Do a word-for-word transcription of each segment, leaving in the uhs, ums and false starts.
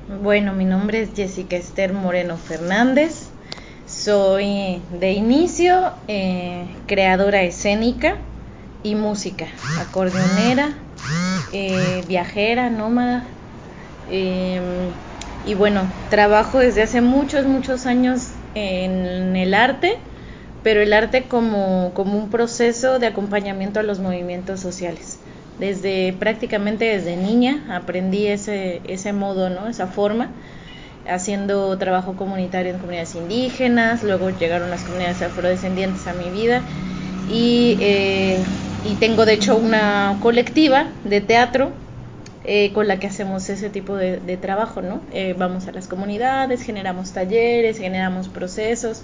Bueno, mi nombre es Jessica Esther Moreno Fernández. Soy de inicio eh, creadora escénica y música, acordeonera, eh, viajera, nómada. Eh, y bueno, trabajo desde hace muchos, muchos años en el arte, pero el arte como, como un proceso de acompañamiento a los movimientos sociales. Desde prácticamente desde niña aprendí ese, ese modo, ¿no? Esa forma, haciendo trabajo comunitario en comunidades indígenas. Luego llegaron las comunidades afrodescendientes a mi vida y, eh, y tengo de hecho una colectiva de teatro eh, con la que hacemos ese tipo de, de trabajo, ¿no? Eh, vamos a las comunidades, generamos talleres, generamos procesos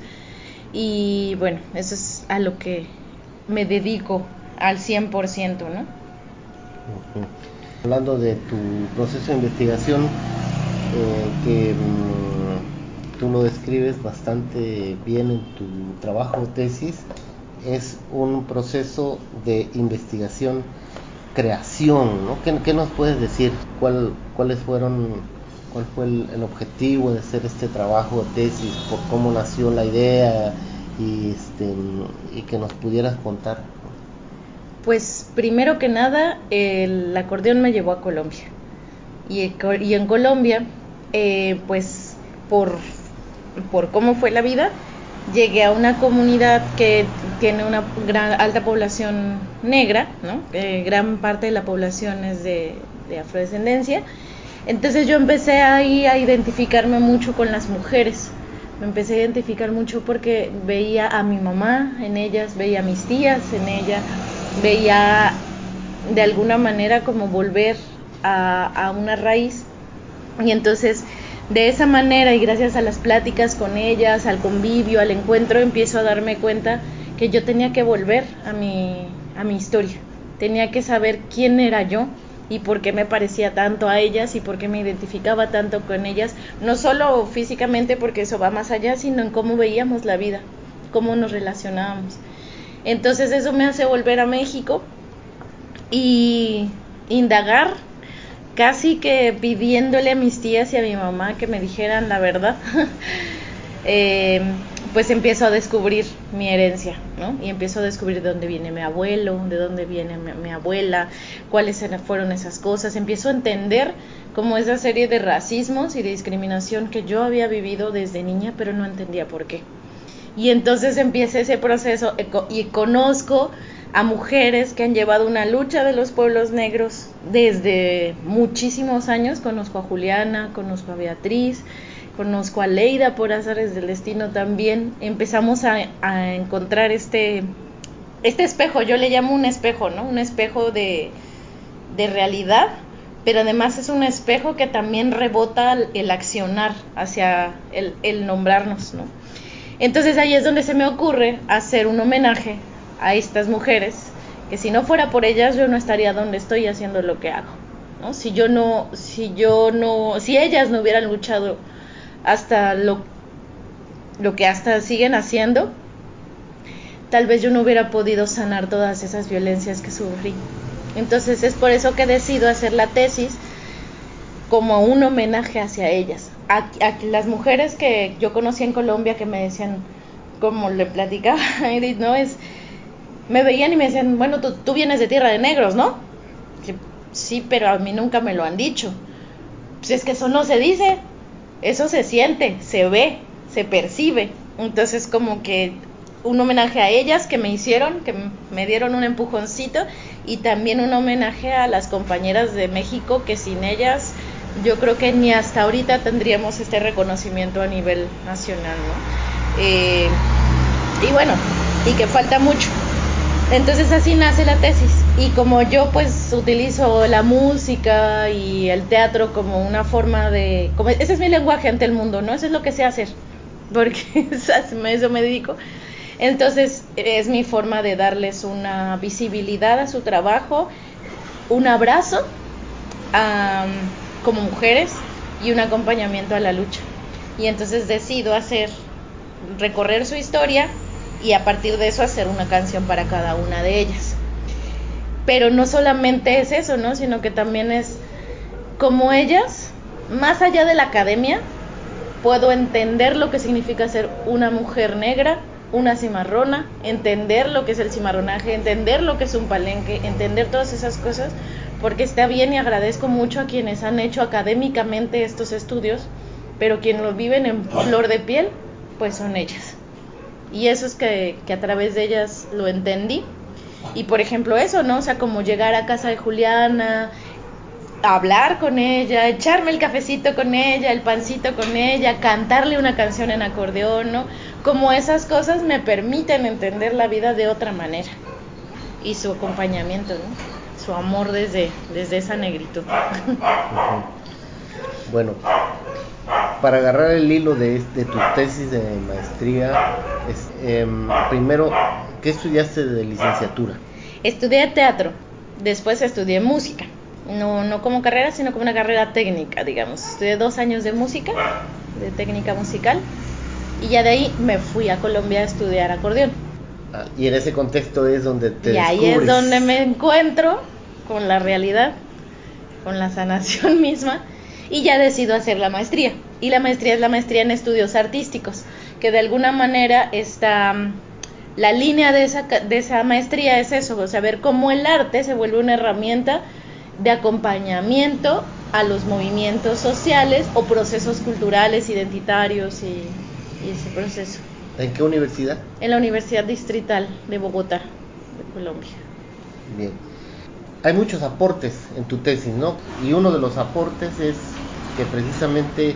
y bueno, eso es a lo que me dedico al cien por ciento, ¿no? Uh-huh. Hablando de tu proceso de investigación, eh, que mmm, tú lo describes bastante bien en tu trabajo tesis, es un proceso de investigación, creación, ¿no? ¿Qué, qué nos puedes decir? ¿Cuál, cuáles fueron, cuál fue el, el objetivo de hacer este trabajo de tesis? ¿Por cómo nació la idea? Y, este, y que nos pudieras contar. Pues primero que nada, el acordeón me llevó a Colombia. Y, y en Colombia, eh, pues por, por cómo fue la vida, llegué a una comunidad que tiene una gran, alta población negra, ¿no? Eh, gran parte de la población es de, de afrodescendencia. Entonces yo empecé ahí a identificarme mucho con las mujeres. Me empecé a identificar mucho porque veía a mi mamá en ellas, veía a mis tías en ella, veía de alguna manera como volver a, a una raíz. Y entonces de esa manera y gracias a las pláticas con ellas, al convivio, al encuentro, empiezo a darme cuenta que yo tenía que volver a mi, a mi historia. Tenía que saber quién era yo y por qué me parecía tanto a ellas y por qué me identificaba tanto con ellas, no solo físicamente, porque eso va más allá, sino en cómo veíamos la vida, cómo nos relacionábamos. Entonces eso me hace volver a México y indagar, casi que pidiéndole a mis tías y a mi mamá que me dijeran la verdad. eh, pues empiezo a descubrir mi herencia, ¿no? Y empiezo a descubrir de dónde viene mi abuelo, de dónde viene mi, mi abuela, cuáles fueron esas cosas. Empiezo a entender como esa serie de racismos y de discriminación que yo había vivido desde niña, pero no entendía por qué. Y entonces empieza ese proceso y conozco a mujeres que han llevado una lucha de los pueblos negros desde muchísimos años. Conozco a Juliana, conozco a Beatriz, conozco a Leida por azares del destino también. Empezamos a, a encontrar este, este espejo, yo le llamo un espejo, ¿no? Un espejo de, de realidad, pero además es un espejo que también rebota el accionar hacia el, el nombrarnos, ¿no? Entonces ahí es donde se me ocurre hacer un homenaje a estas mujeres, que si no fuera por ellas yo no estaría donde estoy haciendo lo que hago, ¿no? Si yo no, si yo no, si ellas no hubieran luchado hasta lo, lo que hasta siguen haciendo, tal vez yo no hubiera podido sanar todas esas violencias que sufrí. Entonces es por eso que decido hacer la tesis como un homenaje hacia ellas, a, a las mujeres que yo conocí en Colombia, que me decían, como le platicaba a Edith, ¿no? Es, me veían y me decían, bueno, tú, tú vienes de tierra de negros, ¿no? Que, sí, pero a mí nunca me lo han dicho. Pues es que eso no se dice, eso se siente, se ve, se percibe. Entonces como que un homenaje a ellas que me hicieron, que me dieron un empujoncito, y también un homenaje a las compañeras de México, que sin ellas yo creo que ni hasta ahorita tendríamos este reconocimiento a nivel nacional, ¿no? Eh, y bueno, y que falta mucho. Entonces así nace la tesis. Y como yo pues utilizo la música y el teatro como una forma de... Como, ese es mi lenguaje ante el mundo, ¿no? Eso es lo que sé hacer, porque eso me dedico. Entonces es mi forma de darles una visibilidad a su trabajo, un abrazo um, como mujeres y un acompañamiento a la lucha. Y entonces decido hacer, recorrer su historia y a partir de eso hacer una canción para cada una de ellas. Pero no solamente es eso, ¿no? Sino que también es como ellas más allá de la academia, puedo entender lo que significa ser una mujer negra, una cimarrona, entender lo que es el cimarronaje, entender lo que es un palenque, entender todas esas cosas, porque está bien y agradezco mucho a quienes han hecho académicamente estos estudios, pero quienes lo viven en flor de piel, pues son ellas. Y eso es que, que a través de ellas lo entendí. Y por ejemplo eso, ¿no? O sea, como llegar a casa de Juliana, hablar con ella, echarme el cafecito con ella, el pancito con ella, cantarle una canción en acordeón, ¿no? Como esas cosas me permiten entender la vida de otra manera. Y su acompañamiento, ¿no? Su amor desde, desde esa negritud. Uh-huh. Bueno, para agarrar el hilo de, de tu tesis de maestría, es, eh, primero, ¿qué estudiaste de licenciatura? Estudié teatro, después estudié música, no, no como carrera, sino como una carrera técnica, digamos. Estudié dos años de música, de técnica musical, y ya de ahí me fui a Colombia a estudiar acordeón. Ah, y en ese contexto es donde te y descubres. Y ahí es donde me encuentro con la realidad, con la sanación misma, y ya decido hacer la maestría. Y la maestría es la maestría en estudios artísticos, que de alguna manera está, la línea de esa, de esa maestría es eso, o sea, ver cómo el arte se vuelve una herramienta de acompañamiento a los movimientos sociales o procesos culturales, identitarios y, y ese proceso. ¿En qué universidad? En la Universidad Distrital de Bogotá, de Colombia. Bien. Hay muchos aportes en tu tesis, ¿no? Y uno de los aportes es que precisamente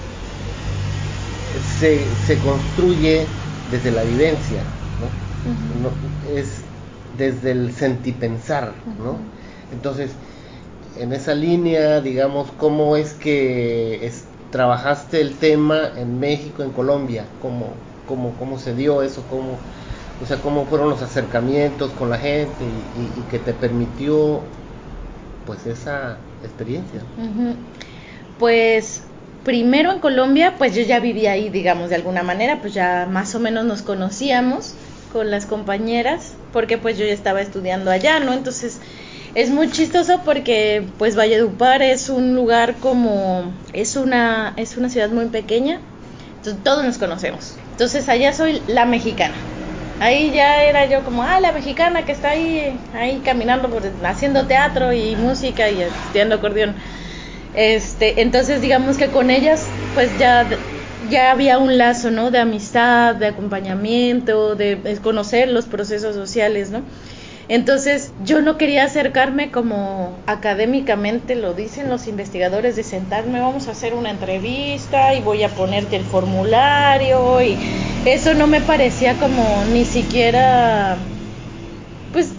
se, se construye desde la vivencia, ¿no? Uh-huh. No, es desde el sentipensar, ¿no? Uh-huh. Entonces, en esa línea, digamos, ¿cómo es que es, trabajaste el tema en México, en Colombia? ¿Cómo, cómo, cómo se dio eso? ¿Cómo, o sea, cómo fueron los acercamientos con la gente y, y, y que te permitió, pues, esa experiencia? Uh-huh. Pues primero en Colombia, pues yo ya vivía ahí, digamos, de alguna manera, pues ya más o menos nos conocíamos con las compañeras, porque pues yo ya estaba estudiando allá, ¿no? Entonces es muy chistoso porque pues Valledupar es un lugar como, es una, es una ciudad muy pequeña, entonces todos nos conocemos. Entonces allá soy la mexicana. Ahí ya era yo como, ah, la mexicana que está ahí, ahí caminando, por, haciendo teatro y música y estudiando acordeón. Este, entonces digamos que con ellas pues ya, ya había un lazo, ¿no? De amistad, de acompañamiento, de, de conocer los procesos sociales, ¿no? Entonces yo no quería acercarme como académicamente lo dicen los investigadores, de sentarme, vamos a hacer una entrevista y voy a ponerte el formulario, y eso no me parecía como ni siquiera, pues,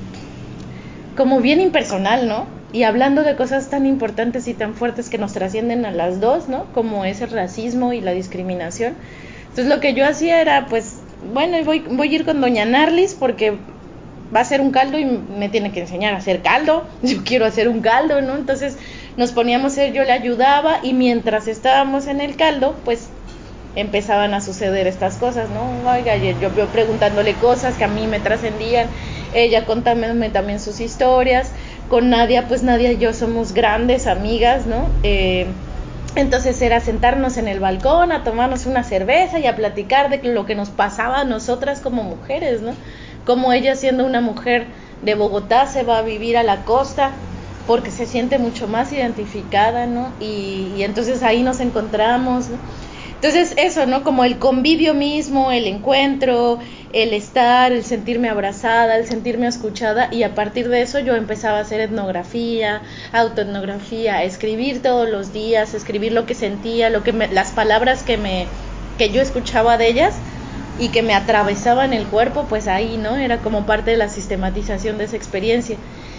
como bien impersonal, ¿no? Y hablando de cosas tan importantes y tan fuertes que nos trascienden a las dos, ¿no? Como es el racismo y la discriminación. Entonces lo que yo hacía era, pues, bueno, voy, voy a ir con doña Narlis porque va a hacer un caldo y me tiene que enseñar a hacer caldo, yo quiero hacer un caldo, ¿no? Entonces nos poníamos a, yo le ayudaba, y mientras estábamos en el caldo, pues empezaban a suceder estas cosas, ¿no? Oiga, yo, yo preguntándole cosas que a mí me trascendían, ella contándome también sus historias. Con Nadia, pues Nadia y yo somos grandes amigas, ¿no? Eh, entonces era sentarnos en el balcón a tomarnos una cerveza y a platicar de lo que nos pasaba a nosotras como mujeres, ¿no? Como ella, siendo una mujer de Bogotá, se va a vivir a la costa porque se siente mucho más identificada, ¿no? Y, y entonces ahí nos encontramos, ¿no? Entonces eso, ¿no? Como el convivio mismo, el encuentro, el estar, el sentirme abrazada, el sentirme escuchada, y a partir de eso yo empezaba a hacer etnografía, autoetnografía, a escribir todos los días, escribir lo que sentía, lo que me, las palabras que me que yo escuchaba de ellas y que me atravesaban el cuerpo, pues ahí, ¿no? Era como parte de la sistematización de esa experiencia.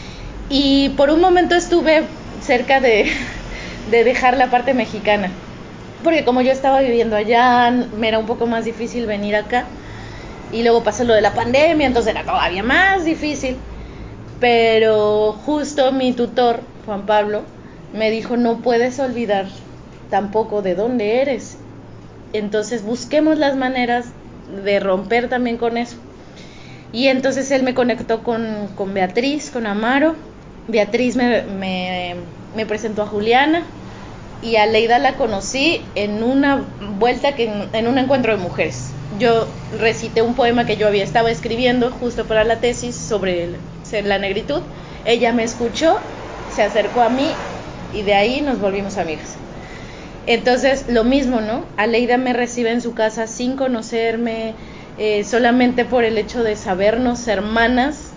Y por un momento estuve cerca de, de dejar la parte mexicana, porque como yo estaba viviendo allá, me era un poco más difícil venir acá, y luego pasó lo de la pandemia, entonces era todavía más difícil. Pero justo mi tutor, Juan Pablo, me dijo, no puedes olvidar tampoco de dónde eres, entonces busquemos las maneras de romper también con eso. Y entonces él me conectó con, con Beatriz, con Amaro. Beatriz me, me, me presentó a Juliana, y a Leida la conocí en una vuelta, que en un encuentro de mujeres. Yo recité un poema que yo había estado escribiendo justo para la tesis sobre el, la negritud. Ella me escuchó, se acercó a mí y de ahí nos volvimos amigas. Entonces, lo mismo, ¿no? Aleida me recibe en su casa sin conocerme, eh, solamente por el hecho de sabernos hermanas.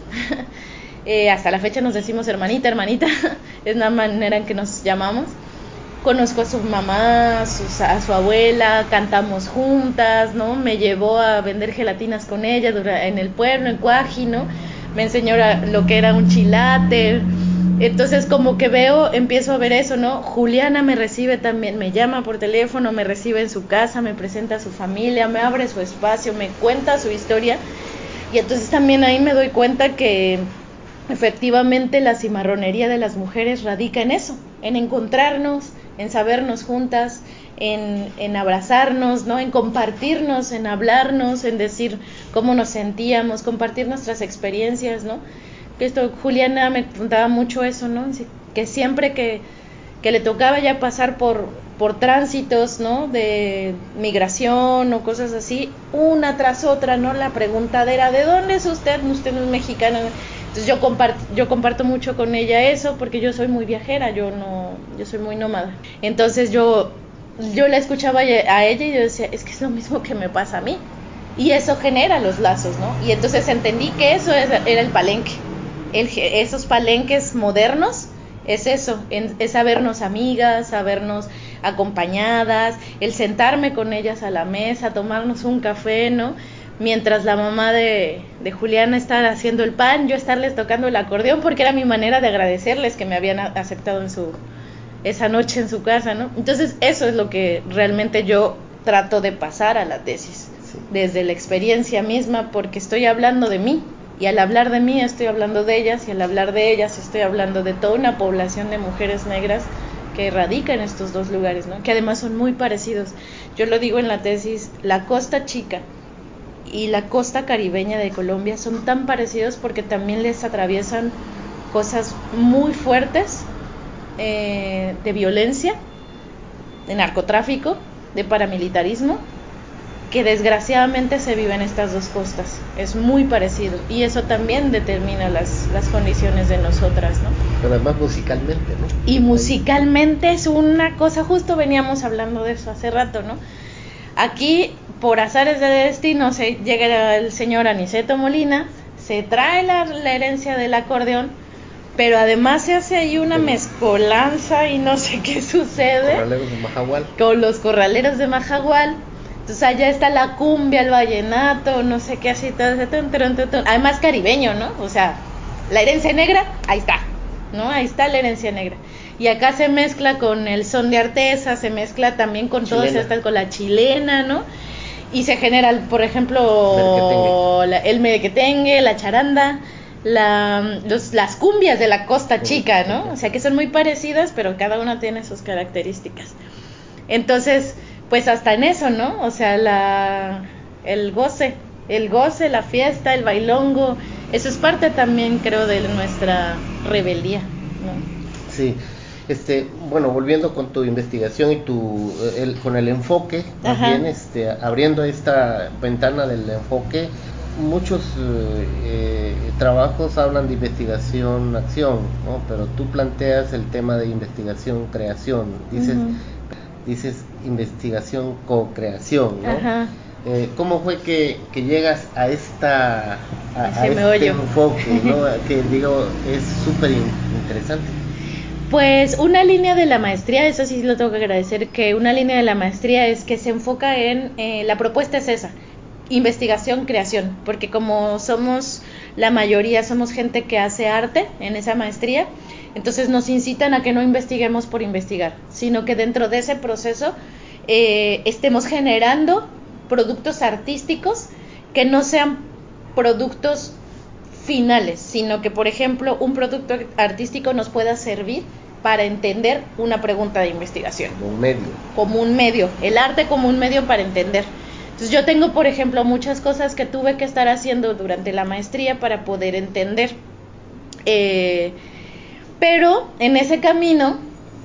eh, hasta la fecha nos decimos hermanita, hermanita, es la manera en que nos llamamos. Conozco a su mamá, a su, a su abuela, cantamos juntas, ¿no? Me llevó a vender gelatinas con ella en el pueblo, en Cuaji, ¿no? Me enseñó lo que era un chilate. Entonces, como que veo, empiezo a ver eso, ¿no? Juliana me recibe también, me llama por teléfono, me recibe en su casa, me presenta a su familia, me abre su espacio, me cuenta su historia. Y entonces también ahí me doy cuenta que efectivamente la cimarronería de las mujeres radica en eso, en encontrarnos, en sabernos juntas, en, en abrazarnos, ¿no? En compartirnos, en hablarnos, en decir cómo nos sentíamos, compartir nuestras experiencias, ¿no? Esto, Juliana me contaba mucho eso, ¿no? Que siempre que, que le tocaba ya pasar por, por tránsitos, ¿no? De migración o cosas así, una tras otra, ¿no? La preguntadera, ¿de dónde es usted? Usted no es mexicana. Entonces yo comparto, yo comparto mucho con ella eso, porque yo soy muy viajera, yo no, yo soy muy nómada. Entonces yo, yo la escuchaba a ella y yo decía, es que es lo mismo que me pasa a mí. Y eso genera los lazos, ¿no? Y entonces entendí que eso era el palenque. El, esos palenques modernos es eso, es sabernos amigas, sabernos acompañadas, el sentarme con ellas a la mesa, tomarnos un café, ¿no? Mientras la mamá de, de Juliana estaba haciendo el pan, yo estarles tocando el acordeón, porque era mi manera de agradecerles que me habían aceptado en su, esa noche en su casa, ¿no? Entonces eso es lo que realmente yo trato de pasar a la tesis, sí. Desde la experiencia misma, porque estoy hablando de mí, y al hablar de mí estoy hablando de ellas, y al hablar de ellas estoy hablando de toda una población de mujeres negras que radica en estos dos lugares, ¿no? Que además son muy parecidos. Yo lo digo en la tesis, la Costa Chica y la costa caribeña de Colombia son tan parecidos porque también les atraviesan cosas muy fuertes, eh, de violencia, de narcotráfico, de paramilitarismo, que desgraciadamente se vive en estas dos costas. Es muy parecido y eso también determina las, las condiciones de nosotras, ¿no? Pero además musicalmente, ¿no? Y musicalmente es una cosa, justo veníamos hablando de eso hace rato, ¿no? Aquí, por azares de destino, se llega el señor Aniceto Molina, se trae la, la herencia del acordeón, pero además se hace ahí una mezcolanza y no sé qué sucede. Corraleros de Majagual. Con los corraleros de Majagual. Entonces allá está la cumbia, el vallenato, no sé qué así, todo, todo, todo, todo. Además caribeño, ¿no? O sea, la herencia negra, ahí está, ¿no? Ahí está la herencia negra. Y acá se mezcla con el son de Artesa, se mezcla también con todas estas, con la chilena, ¿no? Y se genera, por ejemplo, la, el merequetengue, la charanda, la, los, las cumbias de la Costa Chica, ¿no? O sea que son muy parecidas, pero cada una tiene sus características. Entonces, pues hasta en eso, ¿no? O sea, la, el goce, el goce, la fiesta, el bailongo, eso es parte también, creo, de nuestra rebeldía, ¿no? Sí. Este, bueno, volviendo con tu investigación y tu el, con el enfoque, más Ajá. bien, este, abriendo esta ventana del enfoque, muchos eh, trabajos hablan de investigación-acción, ¿no? Pero tú planteas el tema de investigación-creación, dices, uh-huh. dices investigación co-creación, ¿no? Ajá. Eh, ¿Cómo fue que, que llegas a esta a, a este enfoque, ¿no? Que digo es súper interesante? Pues una línea de la maestría, eso sí lo tengo que agradecer, que una línea de la maestría es que se enfoca en, eh, la propuesta es esa, investigación, creación, porque como somos, la mayoría somos gente que hace arte en esa maestría, entonces nos incitan a que no investiguemos por investigar, sino que dentro de ese proceso eh, estemos generando productos artísticos que no sean productos finales, sino que, por ejemplo, un producto artístico nos pueda servir para entender una pregunta de investigación. Como un medio. Como un medio, el arte como un medio para entender. Entonces yo tengo, por ejemplo, muchas cosas que tuve que estar haciendo durante la maestría para poder entender. Eh, pero en ese camino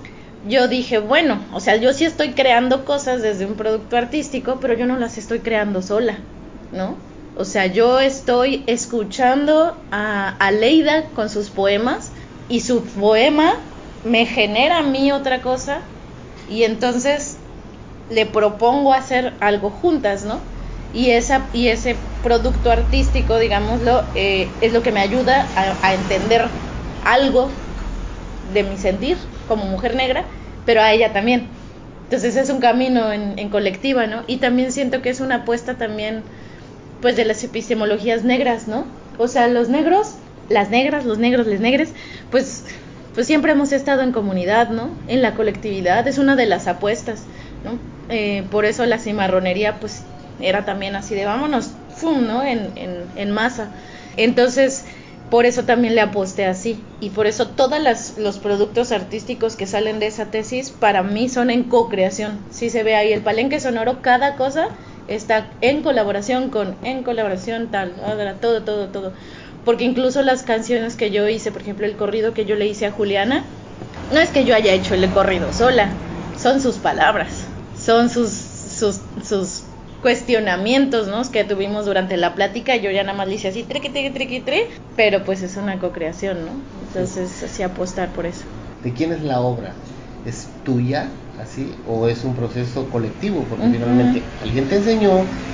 yo dije, bueno, o sea, yo sí estoy creando cosas desde un producto artístico, pero yo no las estoy creando sola, ¿no? O sea, yo estoy escuchando a, a Leida con sus poemas y su poema me genera a mí otra cosa y entonces le propongo hacer algo juntas, ¿no? Y, esa, y ese producto artístico, digámoslo, eh, es lo que me ayuda a, a entender algo de mi sentir como mujer negra, pero a ella también. Entonces es un camino en, en colectiva, ¿no? Y también siento que es una apuesta también, pues, de las epistemologías negras, ¿no? O sea, los negros, las negras, los negros, les negres, pues, pues siempre hemos estado en comunidad, ¿no? En la colectividad, es una de las apuestas, ¿no? Eh, por eso la cimarronería, pues, era también así de vámonos, ¡fum!, ¿no? En, en, en masa. Entonces, por eso también le aposté así. Y por eso todos los productos artísticos que salen de esa tesis, para mí son en co-creación. Si se ve ahí el palenque sonoro, cada cosa está en colaboración con, en colaboración tal, todo, todo, todo. Porque incluso las canciones que yo hice, por ejemplo, el corrido que yo le hice a Juliana, no es que yo haya hecho el corrido sola, son sus palabras, son sus, sus, sus cuestionamientos, ¿no?, que tuvimos durante la plática. Yo ya nada más le hice así, triqui, triqui, triqui, tri, pero pues es una co-creación, ¿no? Entonces, sí, así apostar por eso. ¿De quién es la obra? ¿Es tuya, así, o es un proceso colectivo? Porque uh-huh. finalmente alguien te enseñó,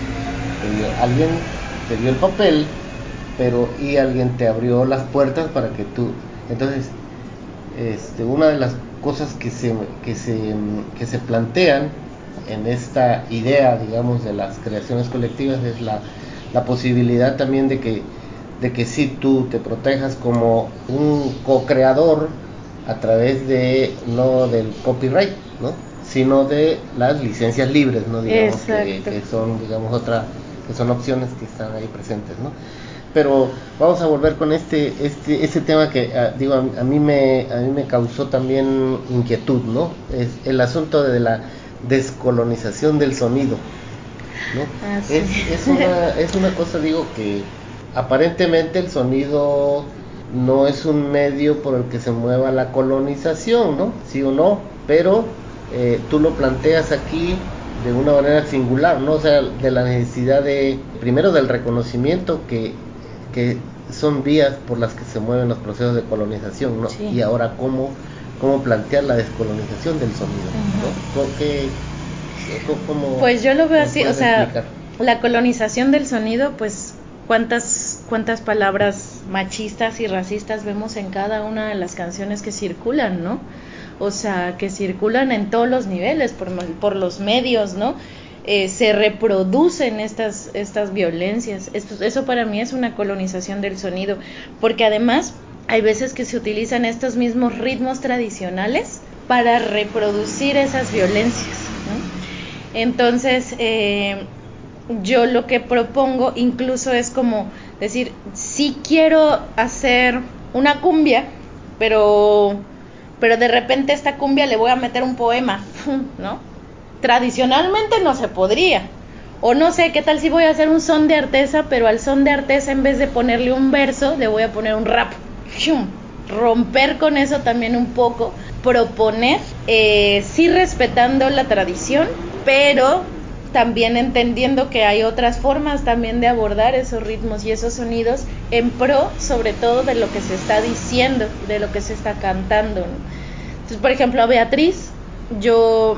eh, alguien te dio el papel, pero y alguien te abrió las puertas para que tú... Entonces, este, una de las cosas que se, que se, que se plantean en esta idea, digamos, de las creaciones colectivas es la, la posibilidad también de que, de que sí tú te protejas como un co-creador a través de, no del copyright, ¿no?, sino de las licencias libres, ¿no?, digamos, que, que son, digamos, otra, que son opciones que están ahí presentes, ¿no? Pero vamos a volver con este este este tema que uh, digo a, a mí me a mí me causó también inquietud, ¿no? Es el asunto de la descolonización del sonido, ¿no? Ah, sí. es, es una es una cosa, digo, que aparentemente el sonido no es un medio por el que se mueva la colonización, ¿no? Sí o no, pero eh, tú lo planteas aquí de una manera singular, ¿no? O sea, de la necesidad de, primero, del reconocimiento que, que son vías por las que se mueven los procesos de colonización, ¿no? Sí. Y ahora, ¿cómo, cómo plantear la descolonización del sonido, uh-huh. ¿no? ¿Qué, cómo, pues yo lo veo así, o sea, explicar? La colonización del sonido, pues, ¿cuántas, cuántas palabras machistas y racistas vemos en cada una de las canciones que circulan, ¿no? O sea, que circulan en todos los niveles, por, por los medios, ¿no? Eh, se reproducen estas, estas violencias. Esto, eso para mí es una colonización del sonido, porque además hay veces que se utilizan estos mismos ritmos tradicionales para reproducir esas violencias, ¿no? Entonces, eh, yo lo que propongo incluso es como decir, sí quiero hacer una cumbia, pero... pero de repente esta cumbia le voy a meter un poema, ¿no? Tradicionalmente no se podría. O no sé, ¿qué tal si voy a hacer un son de Arteza, pero al son de Arteza en vez de ponerle un verso, le voy a poner un rap? Romper con eso también un poco, proponer, eh, sí respetando la tradición, pero también entendiendo que hay otras formas también de abordar esos ritmos y esos sonidos en pro, sobre todo, de lo que se está diciendo, de lo que se está cantando, ¿no? Entonces, por ejemplo, a Beatriz, yo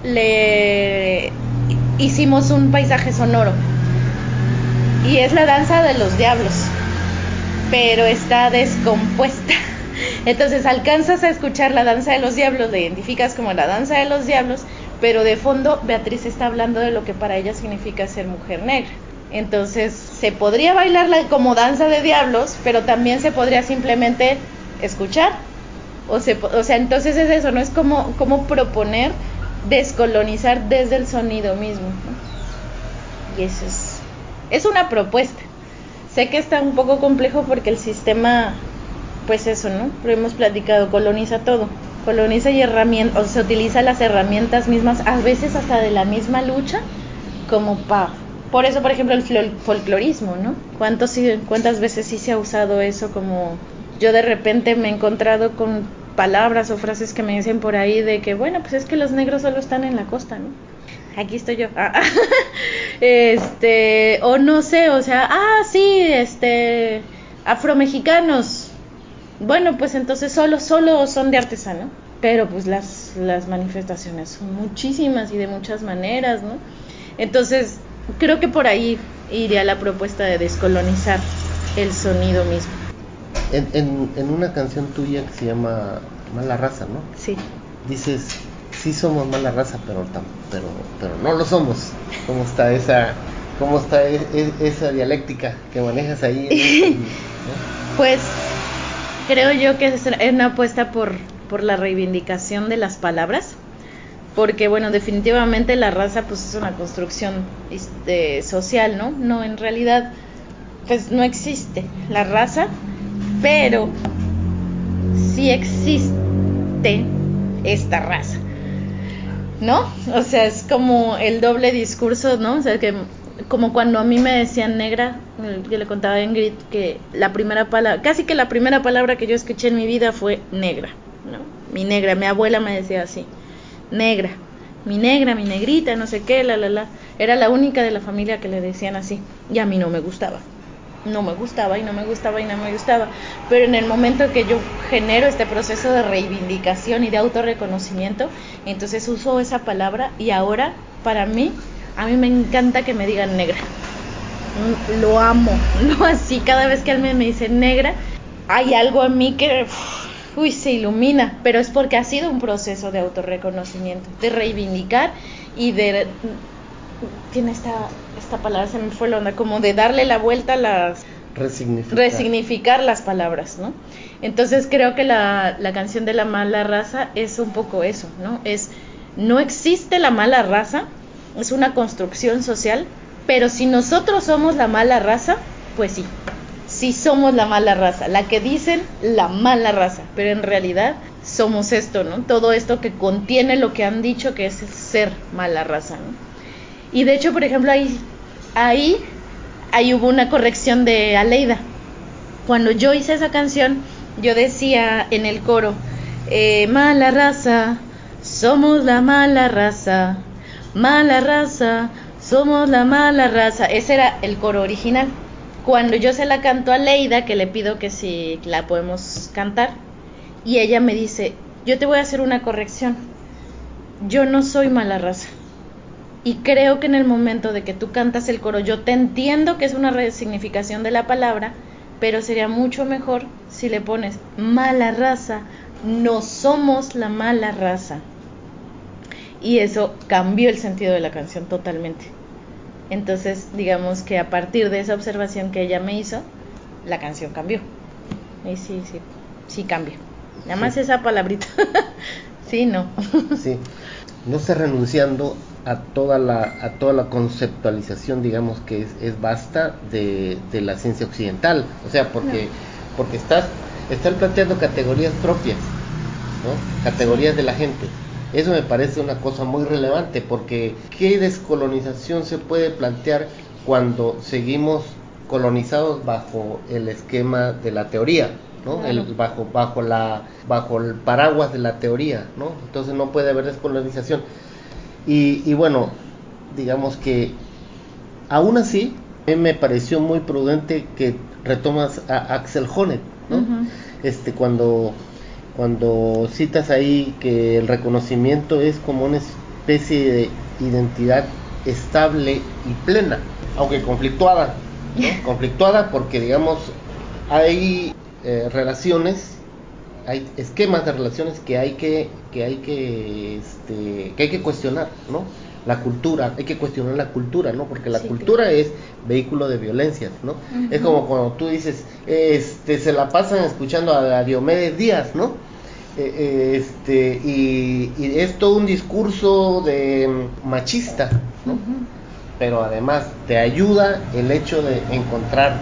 le hicimos un paisaje sonoro y es la danza de los diablos, pero está descompuesta. Entonces alcanzas a escuchar la danza de los diablos, la identificas como la danza de los diablos, pero de fondo Beatriz está hablando de lo que para ella significa ser mujer negra. Entonces se podría bailar como danza de diablos, pero también se podría simplemente escuchar. O, se, o sea, entonces es eso, ¿no? Es como, como proponer descolonizar desde el sonido mismo, ¿no? Y eso es, es una propuesta. Sé que está un poco complejo porque el sistema, pues eso, ¿no? Pero hemos platicado, coloniza todo. Coloniza y herramientas, o se utiliza las herramientas mismas, a veces hasta de la misma lucha, como para... Por eso, por ejemplo, el folclorismo, ¿no? ¿Cuántos, ¿Cuántas veces sí se ha usado eso como... Yo de repente me he encontrado con palabras o frases que me dicen por ahí de que, bueno, pues es que los negros solo están en la costa, ¿no? Aquí estoy yo. Ah, este, o no sé, o sea, ah, sí, este, afromexicanos. Bueno, pues entonces solo, solo son de artesano. Pero pues las, las manifestaciones son muchísimas y de muchas maneras, ¿no? Entonces, creo que por ahí iría la propuesta de descolonizar el sonido mismo. En, en, en una canción tuya que se llama Mala Raza, ¿no? Sí. Dices, sí somos mala raza, pero pero pero no lo somos. ¿Cómo está esa cómo está e, e, esa dialéctica que manejas ahí? ¿No? Pues creo yo que es una apuesta por por la reivindicación de las palabras, porque bueno, definitivamente la raza pues es una construcción este, social, ¿no? No, en realidad pues no existe la raza, pero sí existe esta raza, ¿no? O sea, es como el doble discurso, ¿no? O sea, que como cuando a mí me decían negra, yo le contaba a Ingrid que la primera palabra, casi que la primera palabra que yo escuché en mi vida fue negra, ¿no? Mi negra, mi abuela me decía así, negra, mi negra, mi negrita, no sé qué, la, la, la. Era la única de la familia que le decían así, y a mí no me gustaba. No me gustaba y no me gustaba y no me gustaba, pero en el momento que yo genero este proceso de reivindicación y de autorreconocimiento, entonces uso esa palabra y ahora para mí, a mí me encanta que me digan negra, lo amo, no así, cada vez que alguien me dice negra, hay algo en mí que uy, se ilumina, pero es porque ha sido un proceso de autorreconocimiento, de reivindicar y de... tiene esta esta palabra, se me fue la onda, como de darle la vuelta a las... Resignificar. Resignificar las palabras, ¿no? Entonces creo que la, la canción de la mala raza es un poco eso, ¿no? Es, no existe la mala raza, es una construcción social, pero si nosotros somos la mala raza, pues sí, sí somos la mala raza, la que dicen la mala raza, pero en realidad somos esto, ¿no? Todo esto que contiene lo que han dicho que es ser mala raza, ¿no? Y de hecho, por ejemplo, ahí, ahí, ahí hubo una corrección de Aleida. Cuando yo hice esa canción, yo decía en el coro, eh, mala raza, somos la mala raza, mala raza, somos la mala raza. Ese era el coro original. Cuando yo se la canto a Aleida, que le pido que si la podemos cantar, y ella me dice, yo te voy a hacer una corrección, yo no soy mala raza. Y creo que en el momento de que tú cantas el coro, yo te entiendo que es una resignificación de la palabra, pero sería mucho mejor si le pones mala raza, no somos la mala raza. Y eso cambió el sentido de la canción totalmente. Entonces, digamos que a partir de esa observación que ella me hizo, la canción cambió. Y sí, sí, sí cambia. Nada más sí. Esa palabrita. Sí, no. Sí. No está renunciando a toda la a toda la conceptualización, digamos, que es, es vasta de, de la ciencia occidental, o sea, porque no. porque estás están planteando categorías propias, ¿no? Categorías sí. de la gente. Eso me parece una cosa muy relevante, porque ¿qué descolonización se puede plantear cuando seguimos colonizados bajo el esquema de la teoría, ¿no? Claro. El, bajo bajo la bajo el paraguas de la teoría, ¿no? Entonces no puede haber descolonización. Y, y bueno, digamos que aún así a mí me pareció muy prudente que retomas a Axel Honneth, ¿no? Uh-huh. Este cuando cuando citas ahí que el reconocimiento es como una especie de identidad estable y plena, aunque conflictuada, ¿no? Conflictuada porque digamos hay eh, relaciones, hay esquemas de relaciones que hay que que hay que este que hay que cuestionar, ¿no? La cultura, hay que cuestionar la cultura, ¿no? Porque la sí, cultura claro. es vehículo de violencias, ¿no? Uh-huh. Es como cuando tú dices, este, se la pasan escuchando a, a Diomedes Díaz, ¿no? Eh, este y, y es todo un discurso de machista, ¿no? Uh-huh. Pero además te ayuda el hecho de encontrar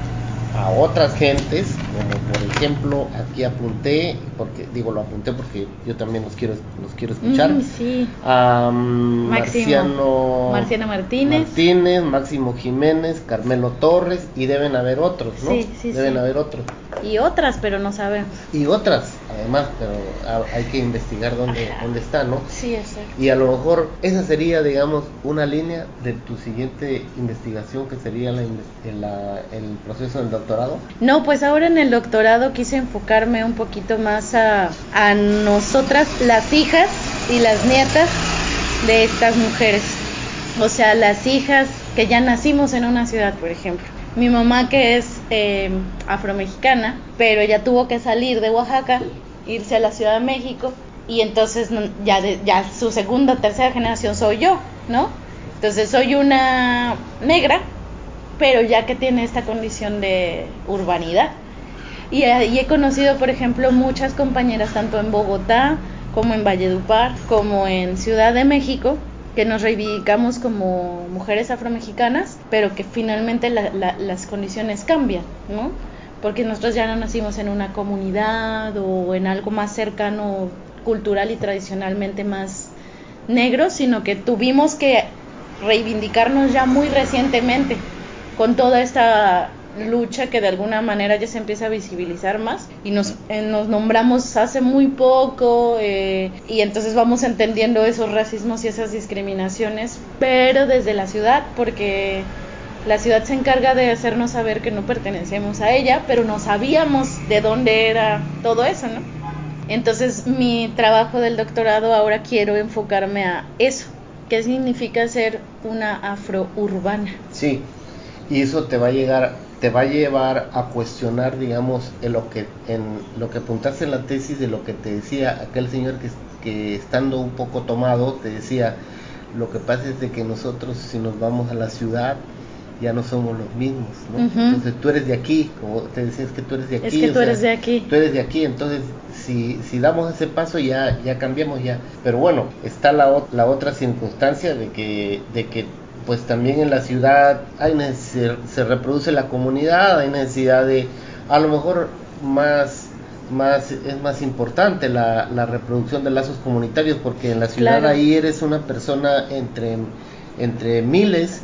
a otras gentes, como por ejemplo, aquí apunté, porque digo lo apunté porque yo también los quiero, los quiero escuchar, mm, sí. a um, Máximo, Marciano Marciano Martínez. Martínez, Máximo Jiménez, Carmelo Torres, y deben haber otros, ¿no? Sí, sí, deben sí. haber otros. Y otras, pero no sabemos. Y otras, además, pero hay que investigar dónde, dónde está, ¿no? Sí, exacto. Y a lo mejor esa sería, digamos, una línea de tu siguiente investigación, que sería la, la, el proceso del doctorado. No, pues ahora en el doctorado quise enfocarme un poquito más a, a nosotras, las hijas y las nietas de estas mujeres. O sea, las hijas que ya nacimos en una ciudad, por ejemplo. Mi mamá, que es eh, afromexicana, pero ella tuvo que salir de Oaxaca, irse a la Ciudad de México, y entonces ya, de, ya su segunda, tercera generación soy yo, ¿no? Entonces soy una negra, pero ya que tiene esta condición de urbanidad. Y, y he conocido, por ejemplo, muchas compañeras, tanto en Bogotá, como en Valledupar, como en Ciudad de México, que nos reivindicamos como mujeres afromexicanas, pero que finalmente la, la, las condiciones cambian, ¿no? Porque nosotros ya no nacimos en una comunidad o en algo más cercano, cultural y tradicionalmente más negro, sino que tuvimos que reivindicarnos ya muy recientemente, con toda esta lucha que de alguna manera ya se empieza a visibilizar más, y nos, eh, nos nombramos hace muy poco, eh, y entonces vamos entendiendo esos racismos y esas discriminaciones, pero desde la ciudad, porque la ciudad se encarga de hacernos saber que no pertenecemos a ella, pero no sabíamos de dónde era todo eso, ¿no? Entonces mi trabajo del doctorado ahora quiero enfocarme a eso. ¿Qué significa ser una afrourbana? Sí, y eso te va a llegar, te va a llevar a cuestionar, digamos, en lo que en lo que apuntaste en la tesis, de lo que te decía aquel señor que, que estando un poco tomado te decía: lo que pasa es de que nosotros, si nos vamos a la ciudad, ya no somos los mismos, ¿no? Uh-huh. Entonces tú eres de aquí, como te decías que tú eres de aquí. Es que tú sea, eres de aquí. Tú eres de aquí, entonces si, si damos ese paso ya, ya cambiamos ya. Pero bueno, está la, la otra circunstancia de que, de que pues también en la ciudad hay necesidad, se reproduce la comunidad, hay necesidad de, a lo mejor más, más es más importante la, la reproducción de lazos comunitarios, porque en la ciudad, claro, ahí eres una persona entre, entre miles,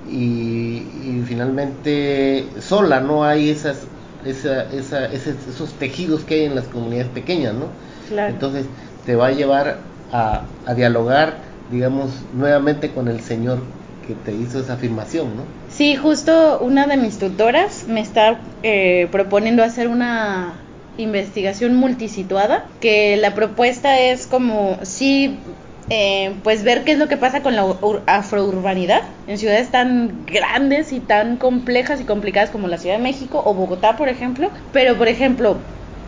y, y finalmente sola, no hay esas, esa, esa, esos, esos tejidos que hay en las comunidades pequeñas, ¿no? Claro. Entonces te va a llevar a, a dialogar, digamos, nuevamente con el señor que te hizo esa afirmación, ¿no? Sí, justo una de mis tutoras me está eh, proponiendo hacer una investigación multisituada, que la propuesta es como, sí, eh, pues ver qué es lo que pasa con la ur- afrourbanidad en ciudades tan grandes y tan complejas y complicadas como la Ciudad de México o Bogotá, por ejemplo. Pero, por ejemplo,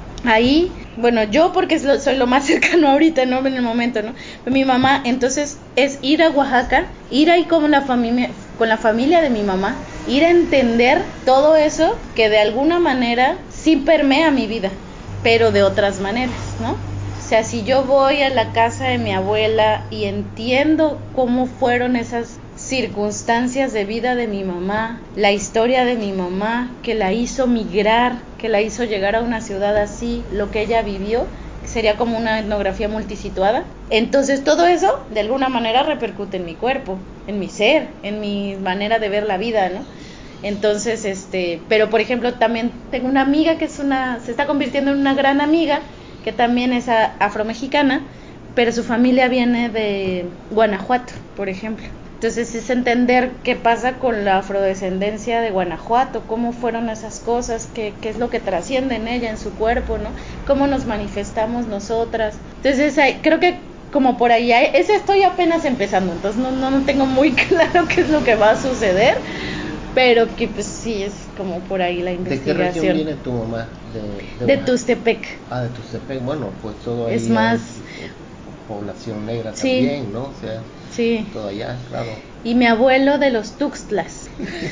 ahí, bueno, yo porque soy lo más cercano ahorita, ¿no? En el momento, ¿no? Mi mamá, entonces, es ir a Oaxaca, ir ahí con la familia, con la familia de mi mamá, ir a entender todo eso que de alguna manera sí permea mi vida, pero de otras maneras, ¿no? O sea, si yo voy a la casa de mi abuela y entiendo cómo fueron esas circunstancias de vida de mi mamá, la historia de mi mamá, que la hizo migrar, que la hizo llegar a una ciudad así, lo que ella vivió, sería como una etnografía multisituada. Entonces todo eso de alguna manera repercute en mi cuerpo, en mi ser, en mi manera de ver la vida, ¿no? Entonces, este, pero por ejemplo también tengo una amiga que es una, se está convirtiendo en una gran amiga, que también es afromexicana, pero su familia viene de Guanajuato, por ejemplo. Entonces es entender qué pasa con la afrodescendencia de Guanajuato, cómo fueron esas cosas, qué, qué es lo que trasciende en ella, en su cuerpo, ¿no? Cómo nos manifestamos nosotras. Entonces hay, creo que como por ahí, hay, ese estoy apenas empezando, entonces no, no, no tengo muy claro qué es lo que va a suceder, pero que pues sí es como por ahí la investigación. ¿De qué región viene tu mamá? De, de, de Tustepec. Ah, de Tustepec, bueno, pues todo ahí es más es, población negra, sí, también, ¿no? O sea, sí, todo allá, claro. Y mi abuelo de los Tuxtlas.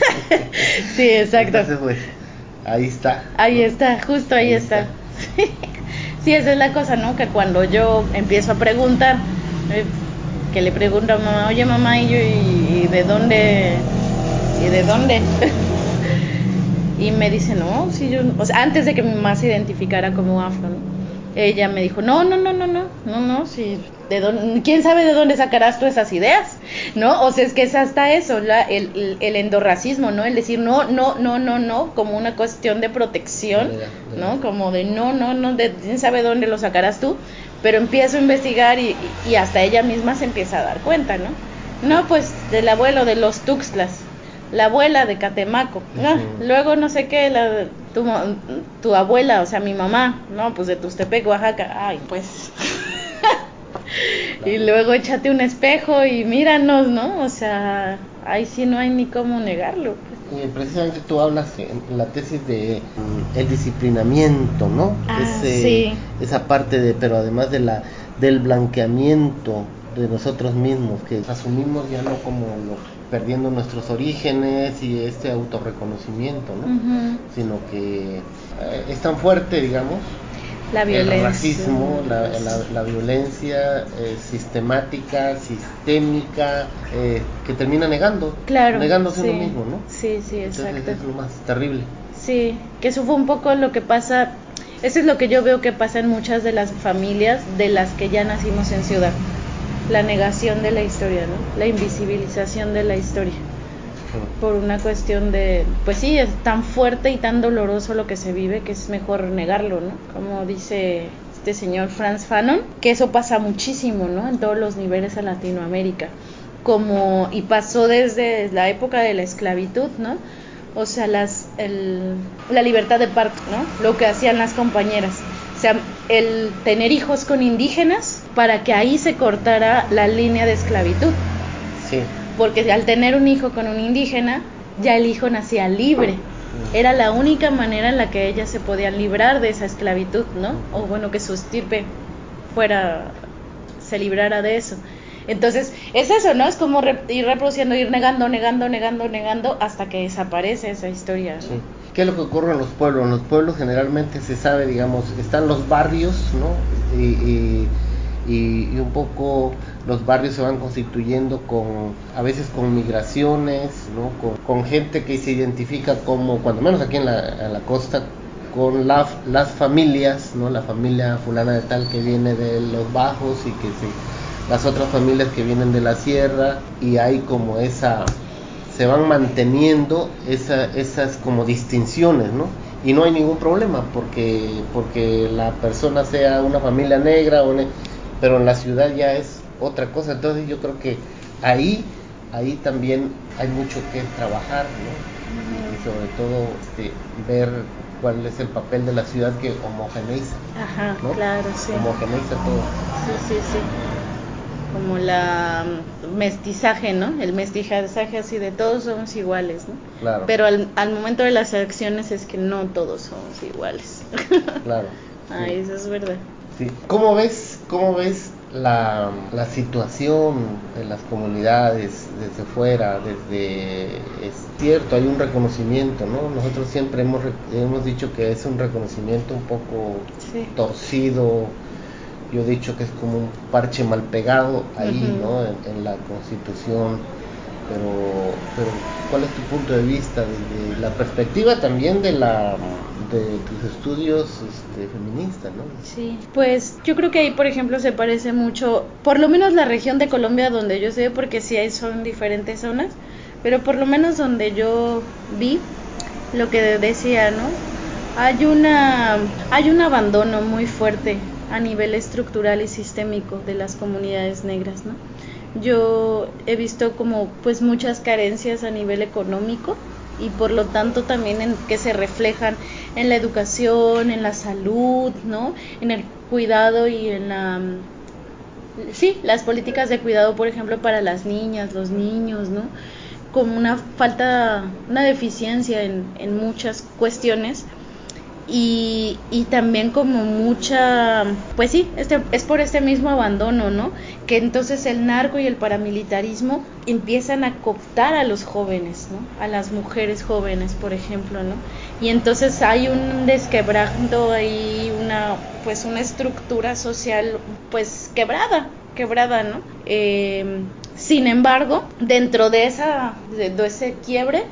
Sí, exacto. Entonces, pues, ahí está. Ahí ¿no? está, justo ahí, ahí está. está. Sí, esa es la cosa, ¿no? Que cuando yo empiezo a preguntar, eh, que le pregunto a mamá, oye mamá, ¿y, yo, y, y de dónde? ¿Y de dónde? Y me dice, no, sí, yo, o sea, antes de que mi mamá se identificara como afro, ¿no? Ella me dijo, no, no, no, no, no, no, no, sí, ¿de dónde, quién sabe de dónde sacarás tú esas ideas? ¿No? O sea, es que es hasta eso, la, el, el, el endorracismo, ¿no? El decir no, no, no, no, no, como una cuestión de protección, ¿no? Como de no, no, no, de quién sabe dónde lo sacarás tú, pero empiezo a investigar y, y hasta ella misma se empieza a dar cuenta, ¿no? No, pues del abuelo de los Tuxtlas, la abuela de Catemaco, ¿no? Uh-huh. Luego no sé qué, la, tu, tu abuela, o sea, mi mamá, no, pues de Tustepec, Oaxaca, ay, pues. Claro. Y luego échate un espejo y míranos, ¿no? O sea, ahí sí no hay ni cómo negarlo. Eh, precisamente tú hablas en la tesis de um, el disciplinamiento, ¿no? Ah, Ese, sí. Esa parte de, pero además de la del blanqueamiento de nosotros mismos, que asumimos ya no como lo, perdiendo nuestros orígenes y este autorreconocimiento, ¿no? Uh-huh. Sino que eh, es tan fuerte, digamos, la violencia, el racismo, la, la, la violencia eh, sistemática, sistémica, eh, que termina negando, claro, negándose sí, uno mismo, ¿no? Sí, sí, exacto. Entonces es lo más terrible. Sí, que eso fue un poco lo que pasa, eso es lo que yo veo que pasa en muchas de las familias de las que ya nacimos en ciudad, la negación de la historia, ¿no? La invisibilización de la historia. Por una cuestión de, pues sí, es tan fuerte y tan doloroso lo que se vive que es mejor negarlo, ¿no? Como dice este señor Frantz Fanon, que eso pasa muchísimo, ¿no? En todos los niveles en Latinoamérica, como, y pasó desde la época de la esclavitud, ¿no? O sea, las, el, la libertad de parto, ¿no? Lo que hacían las compañeras, o sea, el tener hijos con indígenas para que ahí se cortara la línea de esclavitud. Sí. Porque al tener un hijo con un indígena, ya el hijo nacía libre. Era la única manera en la que ellas se podían librar de esa esclavitud, ¿no? O bueno, que su estirpe fuera, se librara de eso. Entonces, es eso, ¿no? Es como re- ir reproduciendo, ir negando, negando, negando, negando, hasta que desaparece esa historia, ¿no? Sí. ¿Qué es lo que ocurre en los pueblos? En los pueblos generalmente se sabe, digamos, están los barrios, ¿no? Y, y, y, y un poco los barrios se van constituyendo con, a veces con migraciones, ¿no? Con, con gente que se identifica como, cuando menos aquí en la, en la costa, con la, las familias, ¿no? La familia fulana de tal que viene de los bajos y que se, las otras familias que vienen de la sierra, y hay como esa, se van manteniendo esa, esas como distinciones, ¿no? Y no hay ningún problema porque, porque la persona sea una familia negra, o ne- pero en la ciudad ya es otra cosa. Entonces yo creo que ahí, ahí también hay mucho que trabajar, ¿no? Y, y sobre todo este, ver cuál es el papel de la ciudad que homogeneiza. Ajá, ¿no? claro, sí. Homogeneiza todo. Sí, sí, sí. Como la mestizaje, ¿no? El mestizaje así de todos somos iguales, ¿no? Claro. Pero al, al momento de las acciones es que no todos somos iguales. Claro. Ay, sí. Eso es verdad. Sí. ¿Cómo ves, cómo ves la, la situación de las comunidades desde fuera? Desde, es cierto, hay un reconocimiento, ¿no? Nosotros siempre hemos, hemos dicho que es un reconocimiento un poco sí. torcido. Yo he dicho que es como un parche mal pegado ahí, uh-huh. ¿no? En, en la Constitución. Pero, pero, ¿cuál es tu punto de vista desde la perspectiva también de la de tus estudios este, feministas, ¿no? Sí, pues yo creo que ahí, por ejemplo, se parece mucho, por lo menos la región de Colombia donde yo sé, porque sí hay, son diferentes zonas, pero por lo menos donde yo vi, lo que decía, ¿no? Hay una, hay un abandono muy fuerte a nivel estructural y sistémico de las comunidades negras, ¿no? Yo he visto como pues muchas carencias a nivel económico y por lo tanto también en que se reflejan en la educación, en la salud, ¿no? En el cuidado y en la sí, las políticas de cuidado, por ejemplo, para las niñas, los niños, ¿no? Como una falta, una deficiencia en, en muchas cuestiones. Y, y también como mucha, pues sí, este, es por este mismo abandono, ¿no? Que entonces el narco y el paramilitarismo empiezan a cooptar a los jóvenes, ¿no? A las mujeres jóvenes, por ejemplo, ¿no? Y entonces hay un desquebrando ahí, una, pues una estructura social, pues quebrada, quebrada, ¿no? Eh, sin embargo, dentro de esa, de, de ese quiebre,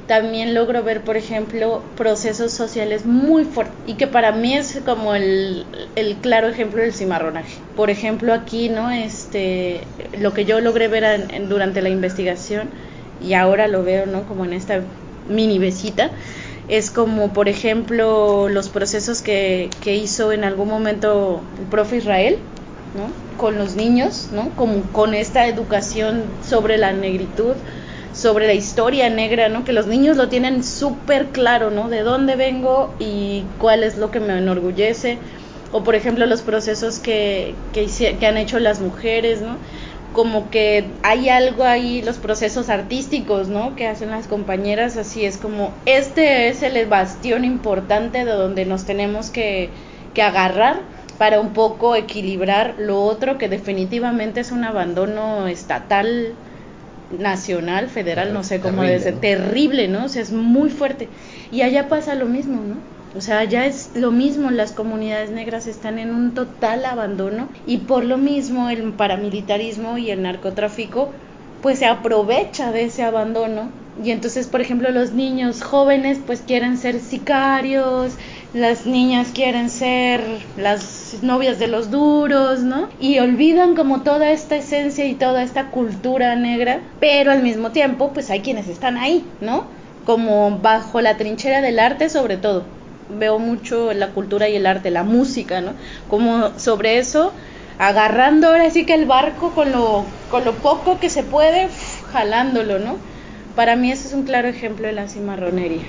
también logro ver, por ejemplo, procesos sociales muy fuertes y que para mí es como el, el claro ejemplo del cimarronaje. Por ejemplo, aquí, ¿no? Este, lo que yo logré ver en, en, durante la investigación y ahora lo veo, ¿no? Como en esta mini besita, es como, por ejemplo, los procesos que, que hizo en algún momento el profe Israel, ¿no? Con los niños, ¿no? Como con esta educación sobre la negritud, sobre la historia negra, ¿no? Que los niños lo tienen súper claro, ¿no? De dónde vengo y cuál es lo que me enorgullece. O, por ejemplo, los procesos que, que, que han hecho las mujeres, ¿no? Como que hay algo ahí, los procesos artísticos, ¿no? Que hacen las compañeras, así es como, este es el bastión importante de donde nos tenemos que, que agarrar para un poco equilibrar lo otro, que definitivamente es un abandono estatal, nacional, federal, no sé cómo debe ser, ¿no? Terrible, ¿no? O sea, es muy fuerte. Y allá pasa lo mismo, ¿no? O sea, allá es lo mismo, las comunidades negras están en un total abandono y por lo mismo el paramilitarismo y el narcotráfico pues se aprovecha de ese abandono y entonces, por ejemplo, los niños jóvenes pues quieren ser sicarios, las niñas quieren ser las novias de los duros, ¿no? Y olvidan como toda esta esencia y toda esta cultura negra, pero al mismo tiempo pues hay quienes están ahí, ¿no? Como bajo la trinchera del arte sobre todo. Veo mucho la cultura y el arte, la música, ¿no? Como sobre eso, agarrando ahora sí que el barco con lo, con lo poco que se puede, uf, jalándolo, ¿no? Para mí ese es un claro ejemplo de la cimarronería.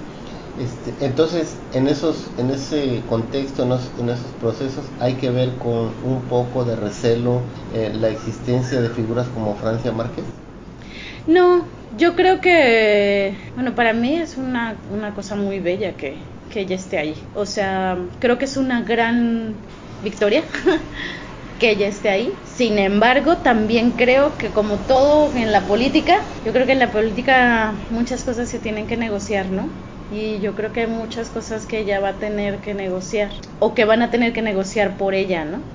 Este, entonces, en esos, en ese contexto, en esos, en esos procesos, hay que ver con un poco de recelo eh, la existencia de figuras como Francia Márquez. No, yo creo que, bueno, para mí es una, una cosa muy bella que, que ella esté ahí. O sea, creo que es una gran victoria que ella esté ahí. Sin embargo, también creo que como todo en la política, yo creo que en la política muchas cosas se tienen que negociar, ¿no? Y yo creo que hay muchas cosas que ella va a tener que negociar o que van a tener que negociar por ella, ¿no?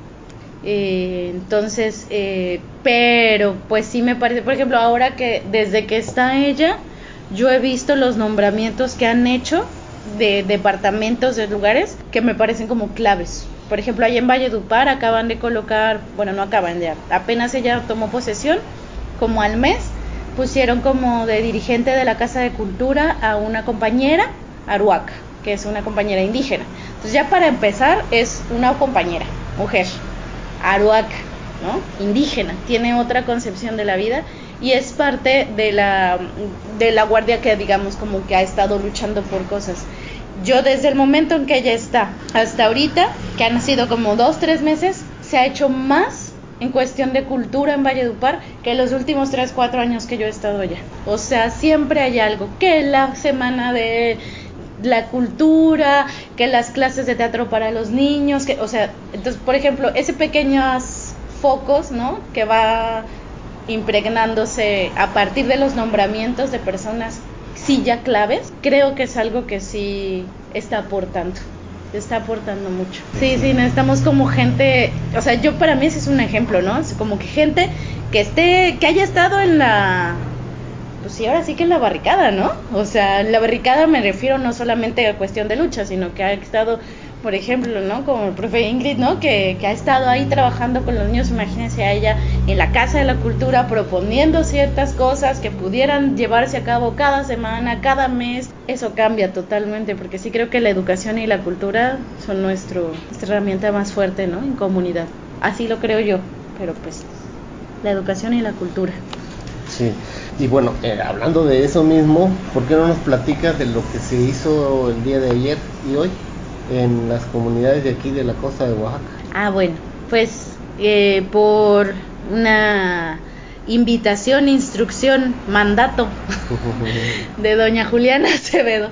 Eh, entonces, eh, pero pues sí me parece, por ejemplo, ahora que desde que está ella, yo he visto los nombramientos que han hecho de departamentos, de lugares que me parecen como claves. Por ejemplo, ahí en Valledupar acaban de colocar, bueno, no acaban ya, apenas ella tomó posesión, como al mes, pusieron como de dirigente de la Casa de Cultura a una compañera, Aruaca, que es una compañera indígena. Entonces ya para empezar es una compañera, mujer, Aruaca, ¿no? Indígena, tiene otra concepción de la vida y es parte de la, de la guardia que digamos como que ha estado luchando por cosas. Yo desde el momento en que ella está hasta ahorita, que han sido como dos, tres meses, se ha hecho más en cuestión de cultura en Valledupar que los últimos tres, cuatro años que yo he estado allá. O sea, siempre hay algo, que la semana de la cultura, que las clases de teatro para los niños, que, o sea, entonces, por ejemplo, ese pequeños focos, ¿no? Que va impregnándose a partir de los nombramientos de personas sí ya claves, creo que es algo que sí está aportando. Está aportando mucho. Sí, sí, necesitamos como gente, o sea, yo para mí ese es un ejemplo, ¿no? Es como que gente que esté, que haya estado en la, pues sí, ahora sí que en la barricada, ¿no? O sea, en la barricada me refiero no solamente a cuestión de lucha, sino que ha estado, por ejemplo, ¿no? Como el profe Ingrid, ¿no? Que, que ha estado ahí trabajando con los niños, imagínense a ella en la Casa de la Cultura proponiendo ciertas cosas que pudieran llevarse a cabo cada semana, cada mes. Eso cambia totalmente, porque sí creo que la educación y la cultura son nuestro, nuestra herramienta más fuerte, ¿no? En comunidad. Así lo creo yo, pero pues la educación y la cultura. Sí, y bueno, eh, hablando de eso mismo, ¿por qué no nos platicas de lo que se hizo el día de ayer y hoy en las comunidades de aquí de la costa de Oaxaca? Ah, bueno, pues eh, por una invitación, instrucción, mandato de doña Juliana Acevedo,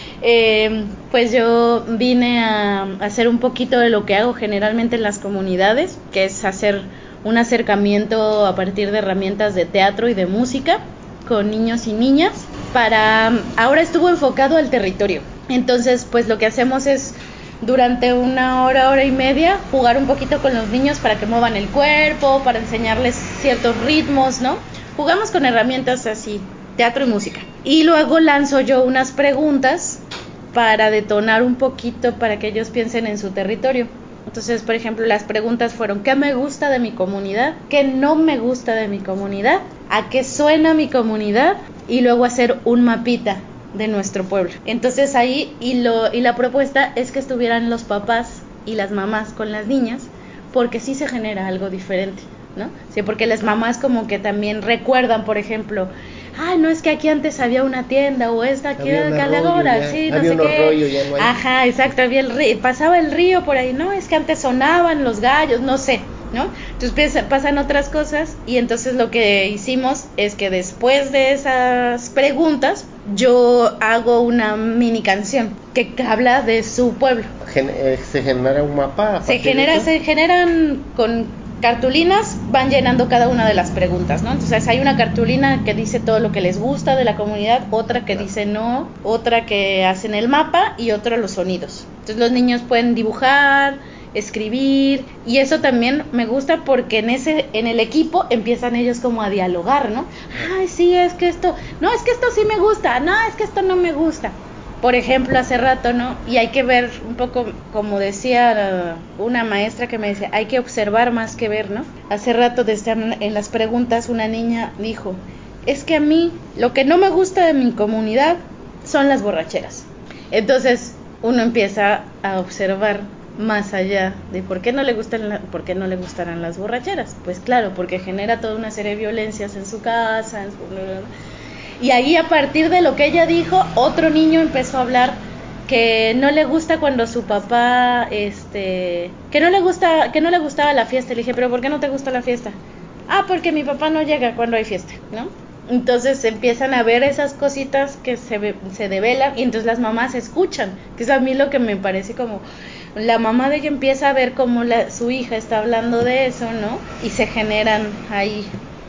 eh, pues yo vine a hacer un poquito de lo que hago generalmente en las comunidades, que es hacer un acercamiento a partir de herramientas de teatro y de música con niños y niñas. Para ahora estuvo enfocado al territorio. Entonces, pues lo que hacemos es durante una hora, hora y media, jugar un poquito con los niños para que muevan el cuerpo, para enseñarles ciertos ritmos, ¿no? Jugamos con herramientas así teatro y música. Y luego lanzo yo unas preguntas para detonar un poquito, para que ellos piensen en su territorio. Entonces, por ejemplo, las preguntas fueron: ¿qué me gusta de mi comunidad? ¿Qué no me gusta de mi comunidad? ¿A qué suena mi comunidad? Y luego hacer un mapita de nuestro pueblo. Entonces ahí, y, lo, y la propuesta es que estuvieran los papás y las mamás con las niñas, porque sí se genera algo diferente, ¿no? Sí, porque las mamás como que también recuerdan, por ejemplo, ay, no, es que aquí antes había una tienda, o esta aquí era Calegora, sí, no sé qué. Ya no hay. Ajá, exacto, había el río, pasaba el río por ahí, no, es que antes sonaban los gallos, no sé, ¿no? Entonces pasan otras cosas, y entonces lo que hicimos es que después de esas preguntas yo hago una mini canción que habla de su pueblo. Gen- eh, se genera un mapa. Se genera, se generan con cartulinas, van llenando cada una de las preguntas, ¿no? Entonces hay una cartulina que dice todo lo que les gusta de la comunidad, otra que dice no, otra que hacen el mapa y otra los sonidos. Entonces los niños pueden dibujar, escribir, y eso también me gusta porque en ese en el equipo empiezan ellos como a dialogar, ¿no? Ay, sí, es que esto, no, es que esto sí me gusta, no, es que esto no me gusta. Por ejemplo, hace rato, ¿no? Y hay que ver un poco, como decía una maestra que me decía, hay que observar más que ver, ¿no? Hace rato, desde en las preguntas, una niña dijo, es que a mí lo que no me gusta de mi comunidad son las borracheras. Entonces uno empieza a observar más allá de por qué no le gustan la, por qué no le gustarán las borracheras. Pues claro, porque genera toda una serie de violencias en su casa, en su... Y ahí, a partir de lo que ella dijo, otro niño empezó a hablar que no le gusta cuando su papá, este, que no le gusta, que no le gustaba la fiesta. Le dije, pero ¿por qué no te gusta la fiesta? Ah, porque mi papá no llega cuando hay fiesta, ¿no? Entonces empiezan a ver esas cositas que se, se develan, y entonces las mamás escuchan, que es a mí lo que me parece como... La mamá de ella empieza a ver cómo la, su hija está hablando de eso, ¿no? Y se generan ahí,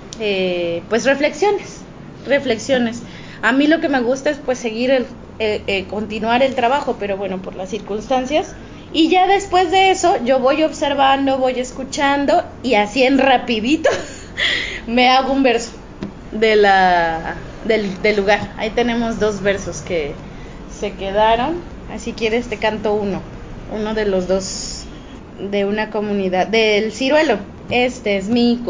eh, pues, reflexiones. reflexiones. A mí lo que me gusta es pues seguir el, eh, eh, continuar el trabajo, pero bueno, por las circunstancias, y ya después de eso yo voy observando, voy escuchando, y así en rapidito me hago un verso de la del, del lugar. Ahí tenemos dos versos que se quedaron. Si quieres te canto uno uno de los dos, de una comunidad del Ciruelo. Este es mi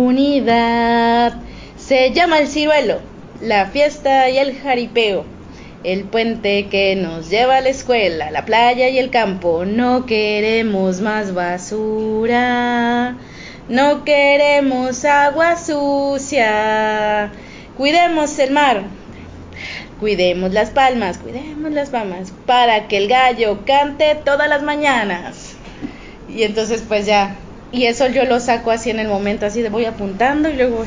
comunidad, se llama el Ciruelo, la fiesta y el jaripeo, el puente que nos lleva a la escuela, la playa y el campo. No queremos más basura, no queremos agua sucia, cuidemos el mar, cuidemos las palmas, cuidemos las palmas, para que el gallo cante todas las mañanas. Y entonces pues ya, y eso yo lo saco así en el momento, así de voy apuntando, y luego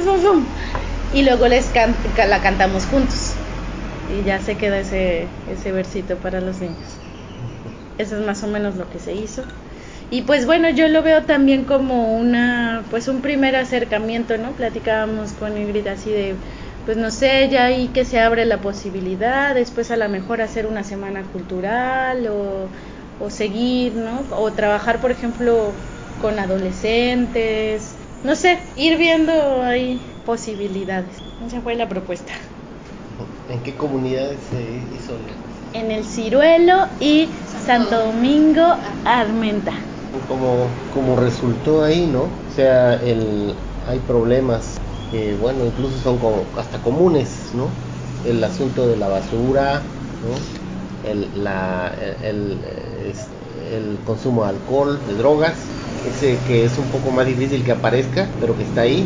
y luego les can- la cantamos juntos, y ya se queda ese ese versito para los niños. Eso es más o menos lo que se hizo. Y pues bueno, yo lo veo también como una, pues un primer acercamiento, ¿no? Platicábamos con Ingrid así de, pues no sé, ya ahí que se abre la posibilidad, después a lo mejor hacer una semana cultural, o, o seguir, ¿no? O trabajar, por ejemplo, con adolescentes, no sé, ir viendo ahí posibilidades. Esa fue la propuesta. ¿En qué comunidades se hizo? En el Ciruelo y Santo Domingo Armenta. Como, como resultó ahí, ¿no? O sea, el, hay problemas que, bueno, incluso son como hasta comunes, ¿no? El asunto de la basura, ¿no? El, la, el, el, el consumo de alcohol, de drogas, ese que es un poco más difícil que aparezca, pero que está ahí.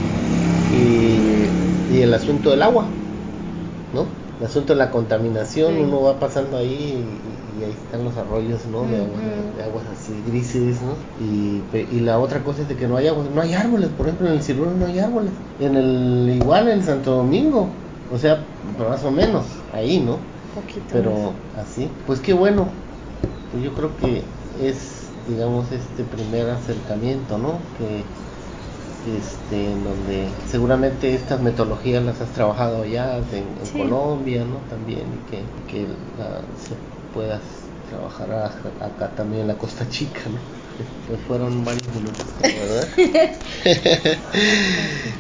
Y, y el asunto del agua, ¿no? El asunto de la contaminación, sí. Uno va pasando ahí y, y ahí están los arroyos, ¿no? De, uh-huh. agua, de aguas así grises, ¿no? Y, y la otra cosa es de que no hay agua, no hay árboles, por ejemplo en el Ciruelo no hay árboles, en el igual en Santo Domingo, o sea, más o menos ahí, ¿no? Poquito pero más. Así, pues qué bueno, pues yo creo que es, digamos, este primer acercamiento, ¿no? Que Este, en donde seguramente estas metodologías las has trabajado ya en, en sí. Colombia, ¿no? También, y que, que la, se puedas trabajar a, acá también en la Costa Chica, ¿no? Pues fueron varios minutos, ¿verdad?